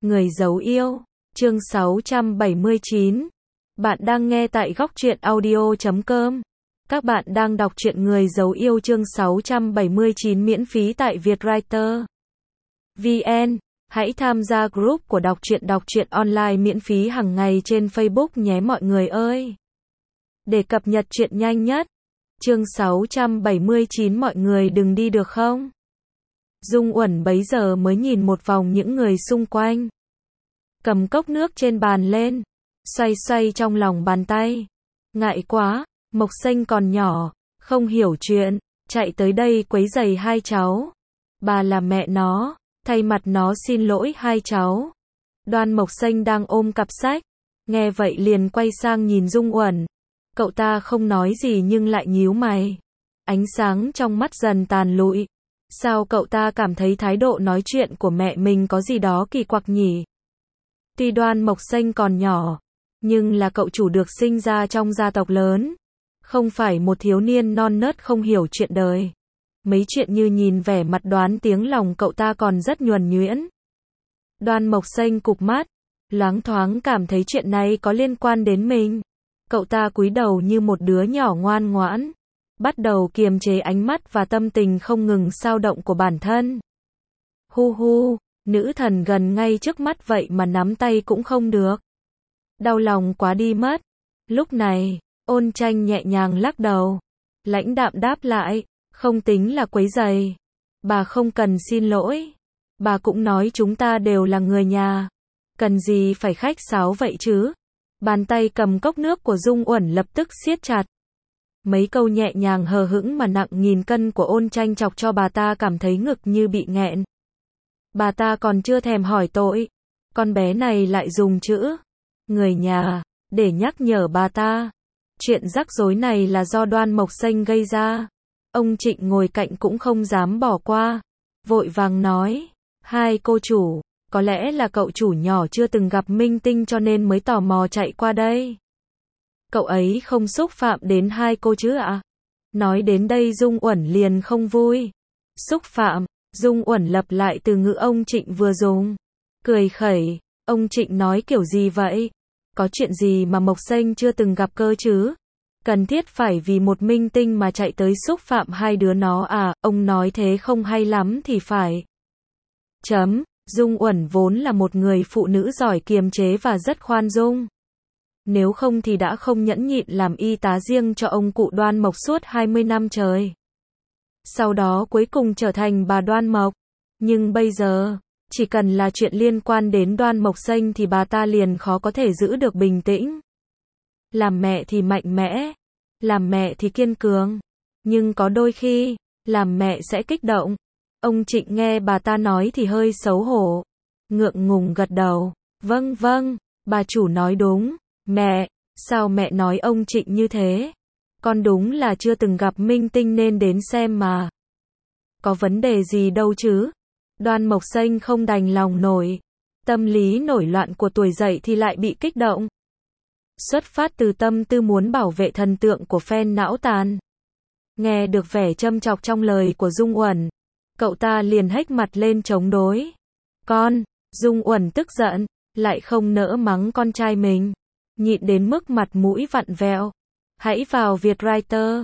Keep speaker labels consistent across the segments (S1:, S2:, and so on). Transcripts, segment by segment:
S1: Người giấu yêu, chương 679. Bạn đang nghe tại góc truyện audio.com. Các bạn đang đọc truyện Người giấu yêu chương 679 miễn phí tại Vietwriter VN. Hãy tham gia group của đọc truyện online miễn phí hàng ngày trên Facebook nhé mọi người ơi. Để cập nhật truyện nhanh nhất. Chương 679 mọi người đừng đi được không? Dung Uẩn bấy giờ mới nhìn một vòng những người xung quanh. Cầm cốc nước trên bàn lên, xoay xoay trong lòng bàn tay. Ngại quá, Mộc Xanh còn nhỏ, không hiểu chuyện, chạy tới đây quấy rầy hai cháu. Bà là mẹ nó, thay mặt nó xin lỗi hai cháu. Đoan Mộc Xanh đang ôm cặp sách, nghe vậy liền quay sang nhìn Dung Uẩn. Cậu ta không nói gì nhưng lại nhíu mày. Ánh sáng trong mắt dần tàn lụi. Sao cậu ta cảm thấy thái độ nói chuyện của mẹ mình có gì đó kỳ quặc nhỉ? Tuy Đoan Mộc Xanh còn nhỏ, nhưng là cậu chủ được sinh ra trong gia tộc lớn. Không phải một thiếu niên non nớt không hiểu chuyện đời. Mấy chuyện như nhìn vẻ mặt đoán tiếng lòng cậu ta còn rất nhuần nhuyễn. Đoan Mộc Xanh cụp mắt, loáng thoáng cảm thấy chuyện này có liên quan đến mình. Cậu ta cúi đầu như một đứa nhỏ ngoan ngoãn, bắt đầu kiềm chế ánh mắt và tâm tình không ngừng xao động của bản thân. Hu hu, nữ thần gần ngay trước mắt vậy mà nắm tay cũng không được. Đau lòng quá đi mất. Lúc này, Ôn Tranh nhẹ nhàng lắc đầu, lãnh đạm đáp lại, không tính là quấy rầy. Bà không cần xin lỗi. Bà cũng nói chúng ta đều là người nhà. Cần gì phải khách sáo vậy chứ? Bàn tay cầm cốc nước của Dung Uẩn lập tức siết chặt. Mấy câu nhẹ nhàng hờ hững mà nặng nghìn cân của Ôn Tranh chọc cho bà ta cảm thấy ngực như bị nghẹn. Bà ta còn chưa thèm hỏi tội. Con bé này lại dùng chữ người nhà để nhắc nhở bà ta. Chuyện rắc rối này là do Đoan Mộc Xanh gây ra. Ông Trịnh ngồi cạnh cũng không dám bỏ qua. Vội vàng nói, hai cô chủ, có lẽ là cậu chủ nhỏ chưa từng gặp minh tinh cho nên mới tò mò chạy qua đây. Cậu ấy không xúc phạm đến hai cô chứ ạ? Nói đến đây Dung Uẩn liền không vui. Xúc phạm, Dung Uẩn lặp lại từ ngữ ông Trịnh vừa dùng. Cười khẩy, ông Trịnh nói kiểu gì vậy? Có chuyện gì mà Mộc Xanh chưa từng gặp cơ chứ? Cần thiết phải vì một minh tinh mà chạy tới xúc phạm hai đứa nó à? Ông nói thế không hay lắm thì phải. Dung Uẩn vốn là một người phụ nữ giỏi kiềm chế và rất khoan dung. Nếu không thì đã không nhẫn nhịn làm y tá riêng cho ông cụ Đoan Mộc suốt 20 năm trời. Sau đó cuối cùng trở thành bà Đoan Mộc. Nhưng bây giờ, chỉ cần là chuyện liên quan đến Đoan Mộc Xanh thì bà ta liền khó có thể giữ được bình tĩnh. Làm mẹ thì mạnh mẽ, làm mẹ thì kiên cường, nhưng có đôi khi, làm mẹ sẽ kích động. Ông Trịnh nghe bà ta nói thì hơi xấu hổ, ngượng ngùng gật đầu. Vâng vâng, bà chủ nói đúng. Mẹ, sao mẹ nói ông Trịnh như thế? Con đúng là chưa từng gặp minh tinh nên đến xem mà. Có vấn đề gì đâu chứ? Đoan Mộc Xanh không đành lòng nổi. Tâm lý nổi loạn của tuổi dậy thì lại bị kích động. Xuất phát từ tâm tư muốn bảo vệ thần tượng của fan não tàn. Nghe được vẻ châm chọc trong lời của Dung Uẩn, cậu ta liền hếch mặt lên chống đối. Con, Dung Uẩn tức giận, lại không nỡ mắng con trai mình. Nhịn đến mức mặt mũi vặn vẹo. Hãy vào Vietwriter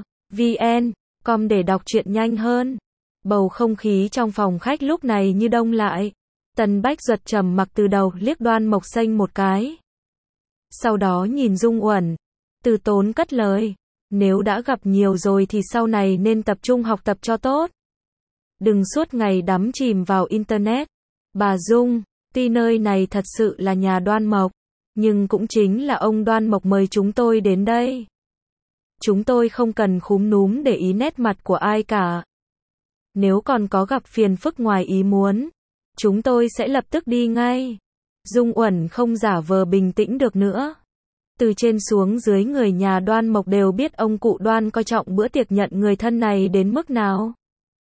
S1: VN.com để đọc truyện nhanh hơn. Bầu không khí trong phòng khách lúc này như đông lại. Tần Bách Duật trầm mặc từ đầu liếc Đoan Mộc Xanh một cái. Sau đó nhìn Dung Uẩn, từ tốn cất lời. Nếu đã gặp nhiều rồi thì sau này nên tập trung học tập cho tốt. Đừng suốt ngày đắm chìm vào Internet. Bà Dung, tuy nơi này thật sự là nhà Đoan Mộc, nhưng cũng chính là ông Đoan Mộc mời chúng tôi đến đây. Chúng tôi không cần khúm núm để ý nét mặt của ai cả. Nếu còn có gặp phiền phức ngoài ý muốn, chúng tôi sẽ lập tức đi ngay. Dung Uẩn không giả vờ bình tĩnh được nữa. Từ trên xuống dưới người nhà Đoan Mộc đều biết ông cụ Đoan coi trọng bữa tiệc nhận người thân này đến mức nào.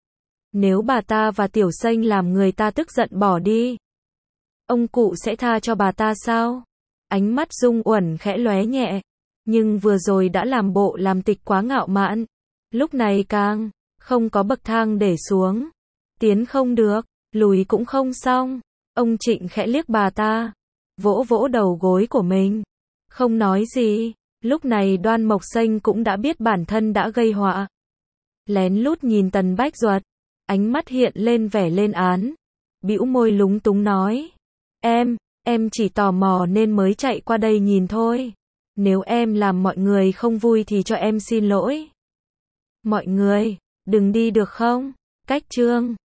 S1: Nếu bà ta và Tiểu Xanh làm người ta tức giận bỏ đi, ông cụ sẽ tha cho bà ta sao? Ánh mắt Dung Uẩn khẽ lóe nhẹ, nhưng vừa rồi đã làm bộ làm tịch quá ngạo mạn. Lúc này càng không có bậc thang để xuống. Tiến không được, lùi cũng không xong. Ông Trịnh khẽ liếc bà ta, vỗ vỗ đầu gối của mình, không nói gì. Lúc này Đoan Mộc Xanh cũng đã biết bản thân đã gây họa. Lén lút nhìn Tần Bách Duật, ánh mắt hiện lên vẻ lên án, bĩu môi lúng túng nói, em chỉ tò mò nên mới chạy qua đây nhìn thôi. Nếu em làm mọi người không vui thì cho em xin lỗi. Mọi người, đừng đi được không? Cách chương